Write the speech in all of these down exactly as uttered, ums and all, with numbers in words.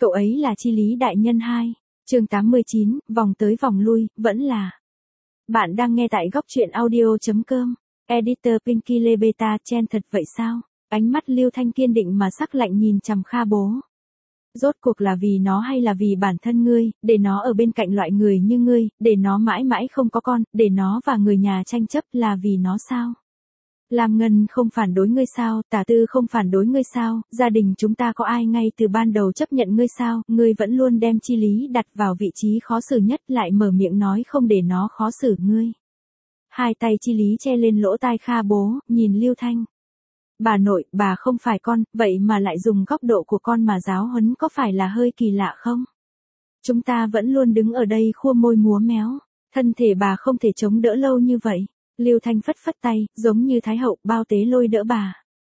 Cậu ấy là Chi Lý đại nhân hai. Chương tám mươi chín, vòng tới vòng lui, vẫn là. Bạn đang nghe tại góc truyện audio.com. Editor Pinky Lê Beta Chen thật vậy sao? Ánh mắt Lưu Thanh kiên định mà sắc lạnh nhìn chằm Kha Bố. Rốt cuộc là vì nó hay là vì bản thân ngươi, để nó ở bên cạnh loại người như ngươi, để nó mãi mãi không có con, để nó và người nhà tranh chấp là vì nó sao? Lam Ngân không phản đối ngươi sao, Tả Tư không phản đối ngươi sao, gia đình chúng ta có ai ngay từ ban đầu chấp nhận ngươi sao, ngươi vẫn luôn đem Chi Lý đặt vào vị trí khó xử nhất lại mở miệng nói không để nó khó xử ngươi. Hai tay Chi Lý che lên lỗ tai Kha Bố, nhìn Lưu Thanh. Bà nội, bà không phải con, vậy mà lại dùng góc độ của con mà giáo huấn có phải là hơi kỳ lạ không? Chúng ta vẫn luôn đứng ở đây khua môi múa méo, thân thể bà không thể chống đỡ lâu như vậy. Lưu Thanh phất phất tay, giống như Thái hậu bao tế lôi đỡ bà.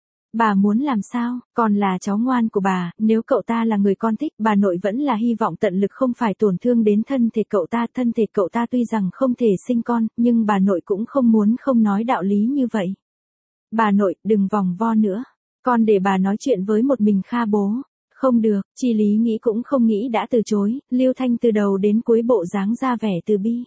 Bà muốn làm sao, còn là cháu ngoan của bà, nếu cậu ta là người con thích, bà nội vẫn là hy vọng tận lực không phải tổn thương đến thân thể cậu ta. Thân thể cậu ta tuy rằng không thể sinh con, nhưng bà nội cũng không muốn không nói đạo lý như vậy. Bà nội, đừng vòng vo nữa. Con để bà nói chuyện với một mình Kha Bố. Không được, Chi Lý nghĩ cũng không nghĩ đã từ chối, Lưu Thanh từ đầu đến cuối bộ dáng ra vẻ từ bi.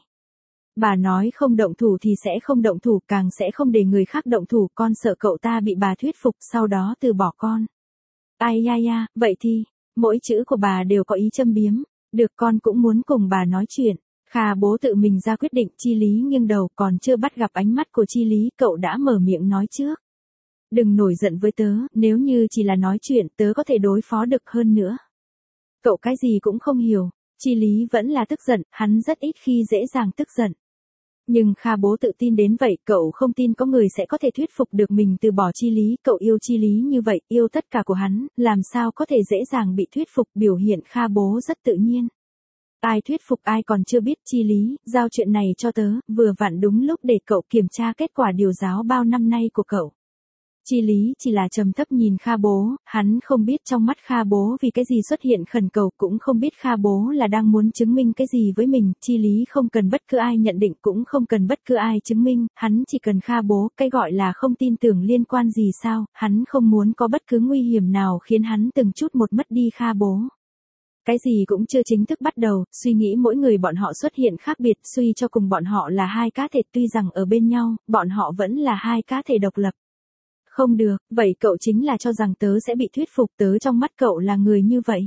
Bà nói không động thủ thì sẽ không động thủ, càng sẽ không để người khác động thủ, con sợ cậu ta bị bà thuyết phục sau đó từ bỏ con. Ai ya ya, vậy thì, mỗi chữ của bà đều có ý châm biếm, được con cũng muốn cùng bà nói chuyện. Kha Bố tự mình ra quyết định, Chi Lý nghiêng đầu còn chưa bắt gặp ánh mắt của Chi Lý, cậu đã mở miệng nói trước. Đừng nổi giận với tớ, nếu như chỉ là nói chuyện tớ có thể đối phó được hơn nữa. Cậu cái gì cũng không hiểu, Chi Lý vẫn là tức giận, hắn rất ít khi dễ dàng tức giận. Nhưng Kha Bố tự tin đến vậy, cậu không tin có người sẽ có thể thuyết phục được mình từ bỏ Chi Lý, cậu yêu Chi Lý như vậy, yêu tất cả của hắn, làm sao có thể dễ dàng bị thuyết phục, biểu hiện Kha Bố rất tự nhiên. Ai thuyết phục ai còn chưa biết, Chi Lý, giao chuyện này cho tớ, vừa vặn đúng lúc để cậu kiểm tra kết quả điều giáo bao năm nay của cậu. Chi Lý chỉ là trầm thấp nhìn Kha Bố, hắn không biết trong mắt Kha Bố vì cái gì xuất hiện khẩn cầu, cũng không biết Kha Bố là đang muốn chứng minh cái gì với mình. Chi Lý không cần bất cứ ai nhận định, cũng không cần bất cứ ai chứng minh, hắn chỉ cần Kha Bố. Cái gọi là không tin tưởng liên quan gì sao, hắn không muốn có bất cứ nguy hiểm nào khiến hắn từng chút một mất đi Kha Bố. Cái gì cũng chưa chính thức bắt đầu, suy nghĩ mỗi người bọn họ xuất hiện khác biệt, suy cho cùng bọn họ là hai cá thể, tuy rằng ở bên nhau, bọn họ vẫn là hai cá thể độc lập. Không được, vậy cậu chính là cho rằng tớ sẽ bị thuyết phục, tớ trong mắt cậu là người như vậy.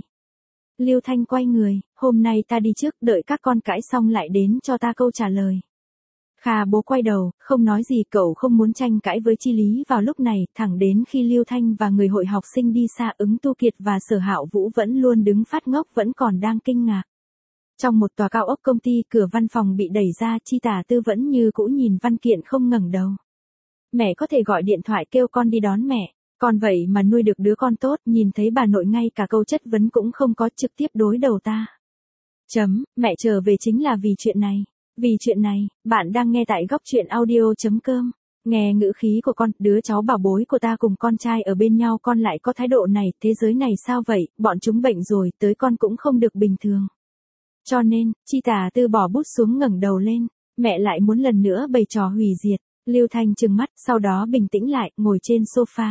Lưu Thanh quay người, hôm nay ta đi trước, đợi các con cãi xong lại đến cho ta câu trả lời. Kha Bố quay đầu, không nói gì, cậu không muốn tranh cãi với Chi Lý vào lúc này, thẳng đến khi Lưu Thanh và người hội học sinh đi xa, Ứng Tu Kiệt và Sở Hạo Vũ vẫn luôn đứng phát ngốc, vẫn còn đang kinh ngạc. Trong một tòa cao ốc công ty, cửa văn phòng bị đẩy ra, Chi Tả Tư vẫn như cũ nhìn văn kiện không ngẩng đầu. Mẹ có thể gọi điện thoại kêu con đi đón mẹ, con vậy mà nuôi được đứa con tốt, nhìn thấy bà nội ngay cả câu chất vấn cũng không có, trực tiếp đối đầu ta. Chấm, mẹ trở về chính là vì chuyện này. Vì chuyện này, bạn đang nghe tại góc truyện audio.com. Nghe ngữ khí của con, đứa cháu bảo bối của ta cùng con trai ở bên nhau, con lại có thái độ này, thế giới này sao vậy, bọn chúng bệnh rồi, tới con cũng không được bình thường. Cho nên, Chi Tả Tư bỏ bút xuống ngẩng đầu lên, mẹ lại muốn lần nữa bày trò hủy diệt. Lưu Thanh trừng mắt, sau đó bình tĩnh lại, ngồi trên sofa.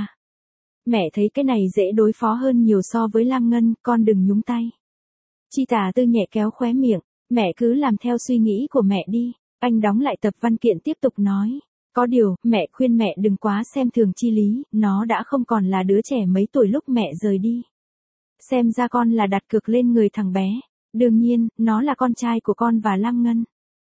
Mẹ thấy cái này dễ đối phó hơn nhiều so với Lam Ngân, con đừng nhúng tay. Chi Tả Tư nhẹ kéo khóe miệng, mẹ cứ làm theo suy nghĩ của mẹ đi. Anh đóng lại tập văn kiện tiếp tục nói. Có điều, mẹ khuyên mẹ đừng quá xem thường Chi Lý, nó đã không còn là đứa trẻ mấy tuổi lúc mẹ rời đi. Xem ra con là đặt cược lên người thằng bé. Đương nhiên, nó là con trai của con và Lam Ngân.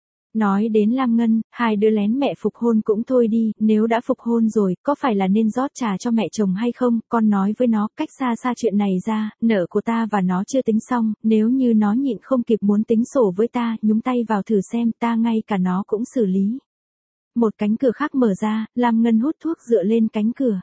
Nói đến Lam Ngân, hai đứa lén mẹ phục hôn cũng thôi đi, nếu đã phục hôn rồi, có phải là nên rót trà cho mẹ chồng hay không, con nói với nó, cách xa xa chuyện này ra, nợ của ta và nó chưa tính xong, nếu như nó nhịn không kịp muốn tính sổ với ta, nhúng tay vào thử xem, ta ngay cả nó cũng xử lý. Một cánh cửa khác mở ra, Lam Ngân hút thuốc dựa lên cánh cửa.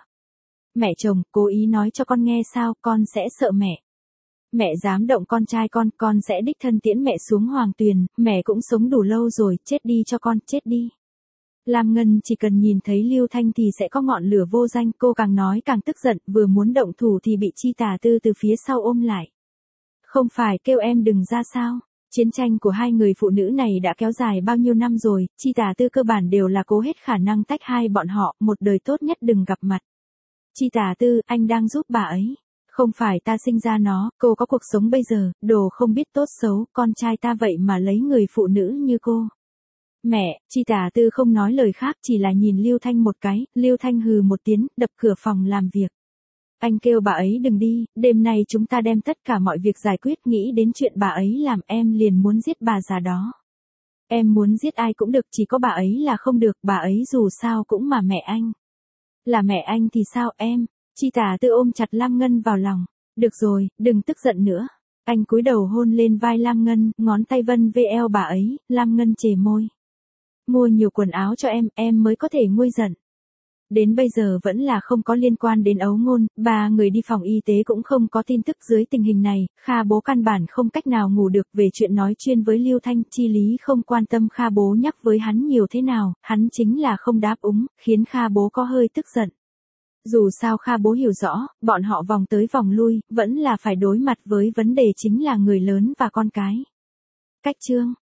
Mẹ chồng, cố ý nói cho con nghe sao, con sẽ sợ mẹ. Mẹ dám động con trai con, con sẽ đích thân tiễn mẹ xuống Hoàng Tuyền, mẹ cũng sống đủ lâu rồi, chết đi cho con, chết đi. Lam Ngân chỉ cần nhìn thấy Lưu Thanh thì sẽ có ngọn lửa vô danh, cô càng nói càng tức giận, vừa muốn động thủ thì bị Chi Tả Tư từ phía sau ôm lại. Không phải kêu em đừng ra sao, chiến tranh của hai người phụ nữ này đã kéo dài bao nhiêu năm rồi, Chi Tả Tư cơ bản đều là cố hết khả năng tách hai bọn họ, một đời tốt nhất đừng gặp mặt. Chi Tả Tư, anh đang giúp bà ấy. Không phải ta sinh ra nó, cô có cuộc sống bây giờ, đồ không biết tốt xấu, con trai ta vậy mà lấy người phụ nữ như cô. Mẹ, Chi Tả Tư không nói lời khác, chỉ là nhìn Lưu Thanh một cái, Lưu Thanh hừ một tiếng, đập cửa phòng làm việc. Anh kêu bà ấy đừng đi, đêm nay chúng ta đem tất cả mọi việc giải quyết, nghĩ đến chuyện bà ấy làm em liền muốn giết bà già đó. Em muốn giết ai cũng được, chỉ có bà ấy là không được, bà ấy dù sao cũng mà mẹ anh. Là mẹ anh thì sao em? Chi Tả Tư ôm chặt Lam Ngân vào lòng. Được rồi, đừng tức giận nữa. Anh cúi đầu hôn lên vai Lam Ngân, ngón tay vân về eo bà ấy, Lam Ngân chề môi. Mua nhiều quần áo cho em, em mới có thể nguôi giận. Đến bây giờ vẫn là không có liên quan đến ấu ngôn, ba người đi phòng y tế cũng không có tin tức. Dưới tình hình này, Kha bố căn bản không cách nào ngủ được. Về chuyện nói chuyên với Lưu Thanh, Chi Lý không quan tâm Kha bố nhắc với hắn nhiều thế nào, hắn chính là không đáp ứng, khiến Kha bố có hơi tức giận. Dù sao Kha bố hiểu rõ, bọn họ vòng tới vòng lui, vẫn là phải đối mặt với vấn đề chính là người lớn và con cái. Cách chương